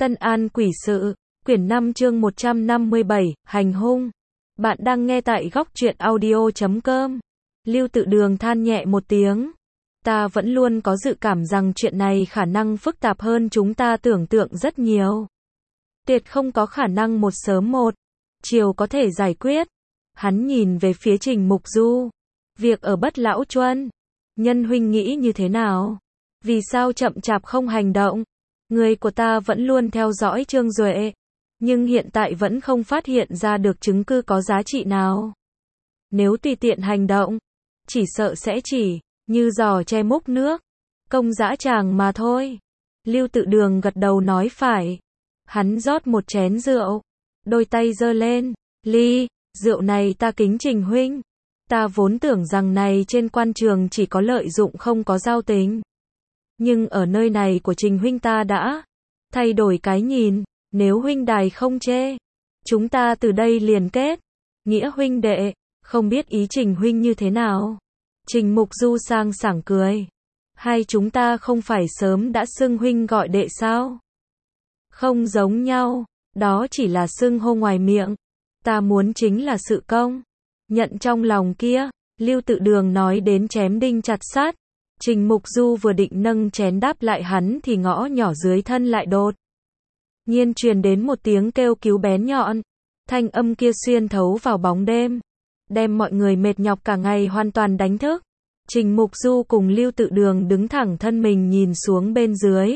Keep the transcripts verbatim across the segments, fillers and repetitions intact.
Tân An Quỷ Sự, quyển năm chương một trăm năm mươi bảy, Hành hung. Bạn đang nghe tại góc truyện audio chấm com. Lưu Tự Đường than nhẹ một tiếng. Ta vẫn luôn có dự cảm rằng chuyện này khả năng phức tạp hơn chúng ta tưởng tượng rất nhiều. Tuyệt không có khả năng một sớm một chiều có thể giải quyết. Hắn nhìn về phía Trình Mục Du. Việc ở Bất Lão Chuân, Nhân huynh nghĩ như thế nào? Vì sao chậm chạp không hành động? Người của ta vẫn luôn theo dõi Trương Duệ, nhưng hiện tại vẫn không phát hiện ra được chứng cứ có giá trị nào. Nếu tùy tiện hành động, chỉ sợ sẽ chỉ như giò che múc nước, công dã tràng mà thôi. Lưu Tự Đường gật đầu nói phải. Hắn rót một chén rượu, đôi tay giơ lên, ly, rượu này ta kính Trình huynh. Ta vốn tưởng rằng này trên quan trường chỉ có lợi dụng không có giao tình. Nhưng ở nơi này của Trình huynh ta đã thay đổi cái nhìn, nếu huynh đài không chê, chúng ta từ đây liền kết nghĩa huynh đệ, không biết ý Trình huynh như thế nào. Trình Mục Du sang sảng cười. Hai chúng ta không phải sớm đã xưng huynh gọi đệ sao? Không giống nhau, đó chỉ là xưng hô ngoài miệng. Ta muốn chính là sự công nhận trong lòng kia. Lưu Tự Đường nói đến chém đinh chặt sắt. Trình Mục Du vừa định nâng chén đáp lại hắn thì ngõ nhỏ dưới thân lại đột nhiên truyền đến một tiếng kêu cứu bén nhọn. Thanh âm kia xuyên thấu vào bóng đêm, đem mọi người mệt nhọc cả ngày hoàn toàn đánh thức. Trình Mục Du cùng Lưu Tự Đường đứng thẳng thân mình nhìn xuống bên dưới.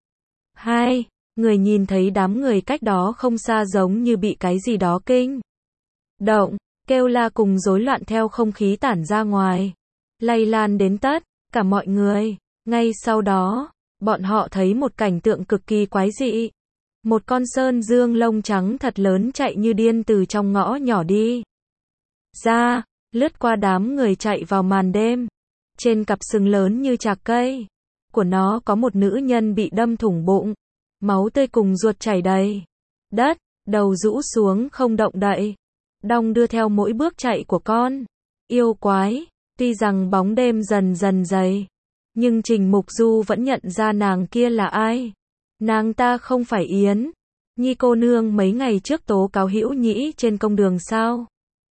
Hai người nhìn thấy đám người cách đó không xa giống như bị cái gì đó kinh động, kêu la cùng rối loạn theo không khí tản ra ngoài, lây lan đến tất cả mọi người. Ngay sau đó, bọn họ thấy một cảnh tượng cực kỳ quái dị. Một con sơn dương lông trắng thật lớn chạy như điên từ trong ngõ nhỏ đi ra, lướt qua đám người chạy vào màn đêm. Trên cặp sừng lớn như chạc cây của nó có một nữ nhân bị đâm thủng bụng, máu tươi cùng ruột chảy đầy đất, đầu rũ xuống không động đậy, đong đưa theo mỗi bước chạy của con yêu quái. Tuy rằng bóng đêm dần dần dày, nhưng Trình Mục Du vẫn nhận ra nàng kia là ai. Nàng ta không phải Yến Nhi cô nương mấy ngày trước tố cáo Hữu Nhĩ trên công đường sao?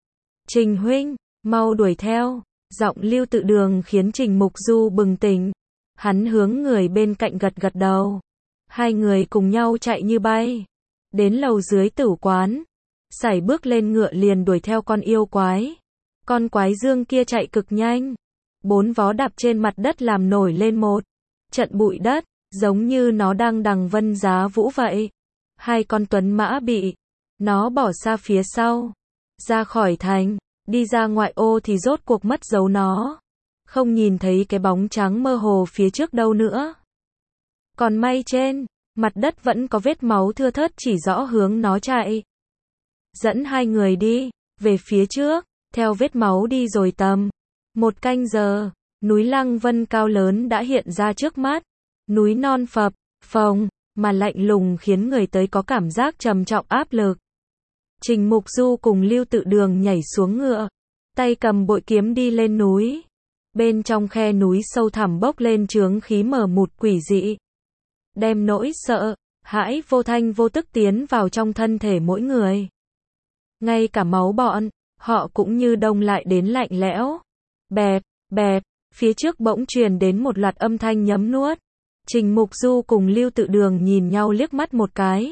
Trình huynh, mau đuổi theo. Giọng Lưu Tự Đường khiến Trình Mục Du bừng tỉnh. Hắn hướng người bên cạnh gật gật đầu. Hai người cùng nhau chạy như bay đến lầu dưới tử quán, sải bước lên ngựa liền đuổi theo con yêu quái. Con quái dương kia chạy cực nhanh, bốn vó đạp trên mặt đất làm nổi lên một trận bụi đất, giống như nó đang đằng vân giá vũ vậy. Hai con tuấn mã bị nó bỏ xa phía sau, ra khỏi thành, đi ra ngoại ô thì rốt cuộc mất dấu nó. Không nhìn thấy cái bóng trắng mơ hồ phía trước đâu nữa. Còn may trên mặt đất vẫn có vết máu thưa thớt chỉ rõ hướng nó chạy. Dẫn hai người đi về phía trước, theo vết máu đi rồi tầm một canh giờ, núi Lăng Vân cao lớn đã hiện ra trước mắt. Núi non phập phồng mà lạnh lùng khiến người tới có cảm giác trầm trọng áp lực. Trình Mục Du cùng Lưu Tự Đường nhảy xuống ngựa, tay cầm bội kiếm đi lên núi. Bên trong khe núi sâu thẳm bốc lên chướng khí mờ mụt quỷ dị, đem nỗi sợ hãi vô thanh vô tức tiến vào trong thân thể mỗi người. Ngay cả máu bọn họ cũng như đông lại đến lạnh lẽo. Bẹp, bẹp, phía trước bỗng truyền đến một loạt âm thanh nhấm nuốt. Trình Mục Du cùng Lưu Tự Đường nhìn nhau liếc mắt một cái.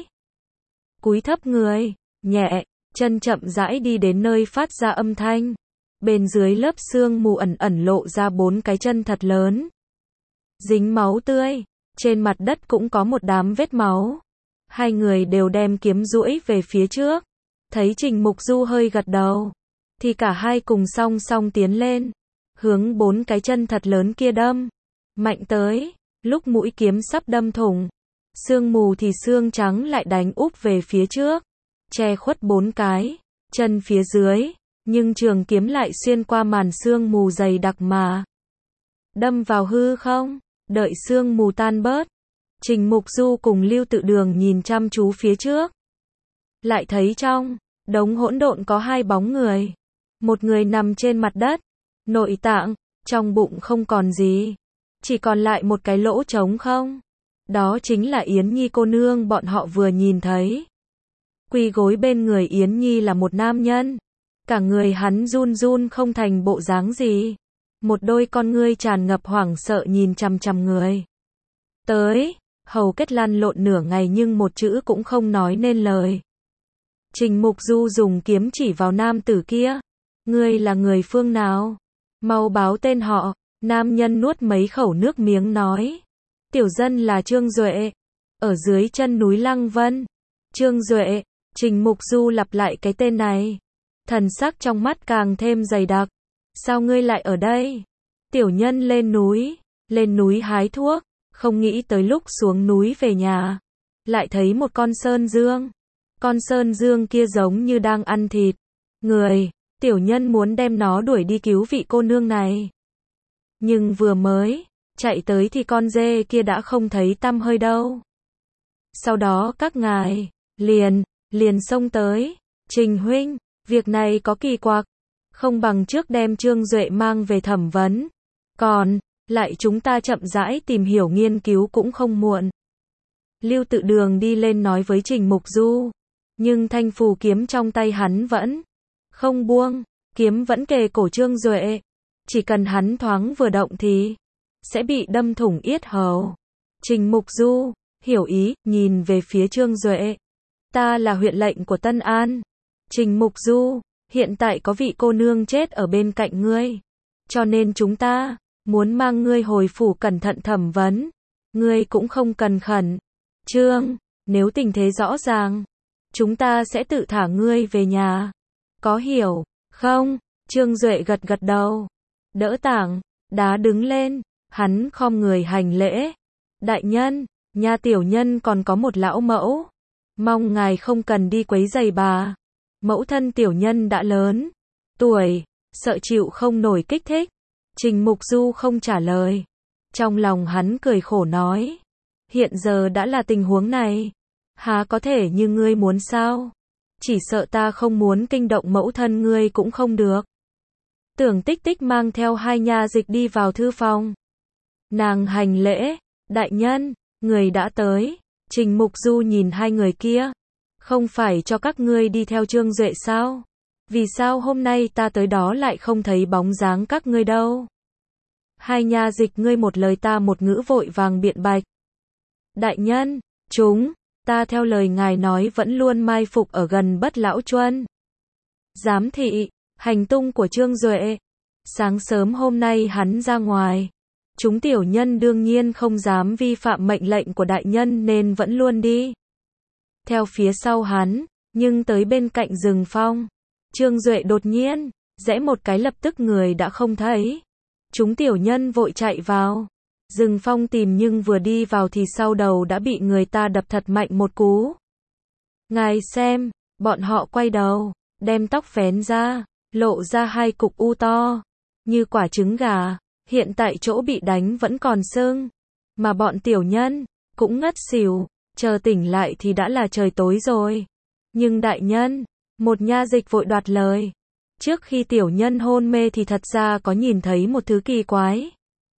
Cúi thấp người, nhẹ, chân chậm rãi đi đến nơi phát ra âm thanh. Bên dưới lớp sương mù ẩn ẩn lộ ra bốn cái chân thật lớn, dính máu tươi, trên mặt đất cũng có một đám vết máu. Hai người đều đem kiếm duỗi về phía trước. Thấy Trình Mục Du hơi gật đầu, thì cả hai cùng song song tiến lên, hướng bốn cái chân thật lớn kia đâm mạnh tới. Lúc mũi kiếm sắp đâm thủng sương mù thì xương trắng lại đánh úp về phía trước, che khuất bốn cái chân phía dưới, nhưng trường kiếm lại xuyên qua màn sương mù dày đặc mà đâm vào hư không. Đợi sương mù tan bớt, Trình Mục Du cùng Lưu Tự Đường nhìn chăm chú phía trước, lại thấy trong đống hỗn độn có hai bóng người. Một người nằm trên mặt đất, nội tạng trong bụng không còn gì, chỉ còn lại một cái lỗ trống không. Đó chính là Yến Nhi cô nương bọn họ vừa nhìn thấy. Quỳ gối bên người Yến Nhi là một nam nhân. Cả người hắn run run không thành bộ dáng gì. Một đôi con ngươi tràn ngập hoảng sợ nhìn chằm chằm người. Tới, hầu kết lăn lộn nửa ngày nhưng một chữ cũng không nói nên lời. Trình Mục Du dùng kiếm chỉ vào nam tử kia. Ngươi là người phương nào? Mau báo tên họ. Nam nhân nuốt mấy khẩu nước miếng nói. Tiểu dân là Trương Duệ. Ở dưới chân núi Lăng Vân. Trương Duệ. Trình Mục Du lặp lại cái tên này. Thần sắc trong mắt càng thêm dày đặc. Sao ngươi lại ở đây? Tiểu nhân lên núi. Lên núi hái thuốc. Không nghĩ tới lúc xuống núi về nhà. Lại thấy một con sơn dương. Con sơn dương kia giống như đang ăn thịt. Người. Tiểu nhân muốn đem nó đuổi đi cứu vị cô nương này. Nhưng vừa mới chạy tới thì con dê kia đã không thấy tăm hơi đâu. Sau đó các ngài liền, liền xông tới. Trình huynh, việc này có kỳ quặc. Không bằng trước đem Trương Duệ mang về thẩm vấn. Còn, lại chúng ta chậm rãi tìm hiểu nghiên cứu cũng không muộn. Lưu Tự Đường đi lên nói với Trình Mục Du. Nhưng thanh phù kiếm trong tay hắn vẫn không buông. Kiếm vẫn kề cổ Trương Duệ. Chỉ cần hắn thoáng vừa động thì sẽ bị đâm thủng yết hầu. Trình Mục Du hiểu ý, nhìn về phía Trương Duệ. Ta là huyện lệnh của Tân An. Trình Mục Du, hiện tại có vị cô nương chết ở bên cạnh ngươi. Cho nên chúng ta muốn mang ngươi hồi phủ cẩn thận thẩm vấn. Ngươi cũng không cần khẩn trương, nếu tình thế rõ ràng, chúng ta sẽ tự thả ngươi về nhà. Có hiểu không? Trương Duệ gật gật đầu. Đỡ tảng đá đứng lên, hắn khom người hành lễ. Đại nhân, nhà tiểu nhân còn có một lão mẫu. Mong ngài không cần đi quấy rầy bà. Mẫu thân tiểu nhân đã lớn tuổi, sợ chịu không nổi kích thích. Trình Mục Du không trả lời. Trong lòng hắn cười khổ nói. Hiện giờ đã là tình huống này. Há có thể như ngươi muốn sao? Chỉ sợ ta không muốn kinh động mẫu thân ngươi cũng không được. Tưởng Tích Tích mang theo hai nha dịch đi vào thư phòng. Nàng hành lễ. Đại nhân, người đã tới. Trình Mục Du nhìn hai người kia. Không phải cho các ngươi đi theo Trương Duệ sao? Vì sao hôm nay ta tới đó lại không thấy bóng dáng các ngươi đâu? Hai nha dịch ngươi một lời ta một ngữ vội vàng biện bạch. Đại nhân, chúng ta theo lời ngài nói vẫn luôn mai phục ở gần Bất Lão Chuân. Giám thị hành tung của Trương Duệ. Sáng sớm hôm nay hắn ra ngoài. Chúng tiểu nhân đương nhiên không dám vi phạm mệnh lệnh của đại nhân nên vẫn luôn đi theo phía sau hắn, nhưng tới bên cạnh rừng phong. Trương Duệ đột nhiên rẽ một cái, lập tức người đã không thấy. Chúng tiểu nhân vội chạy vào rừng phong tìm, nhưng vừa đi vào thì sau đầu đã bị người ta đập thật mạnh một cú. Ngài xem, bọn họ quay đầu, đem tóc vén ra, lộ ra hai cục u to như quả trứng gà. Hiện tại chỗ bị đánh vẫn còn sưng, mà bọn tiểu nhân cũng ngất xỉu, chờ tỉnh lại thì đã là trời tối rồi. Nhưng đại nhân, một nha dịch vội đoạt lời. Trước khi tiểu nhân hôn mê thì thật ra có nhìn thấy một thứ kỳ quái.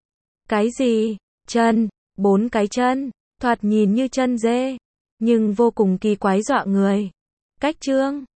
Cái gì? Chân, bốn cái chân, thoạt nhìn như chân dê, nhưng vô cùng kỳ quái dọa người. Cách Trương